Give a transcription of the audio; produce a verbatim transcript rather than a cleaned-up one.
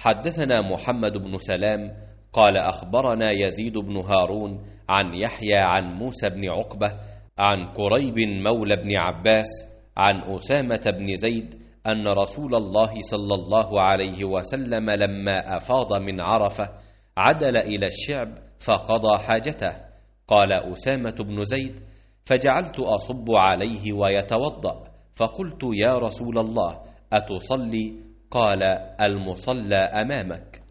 حدثنا محمد بن سلام قال أخبرنا يزيد بن هارون عن يحيى عن موسى بن عقبة عن كريب مولى بن عباس عن أسامة بن زيد أن رسول الله صلى الله عليه وسلم لما أفاض من عرفة عدل إلى الشعب فقضى حاجته. قال أسامة بن زيد: فجعلت أصب عليه ويتوضأ، فقلت: يا رسول الله، أتصلي؟ قال: المصلى أمامك.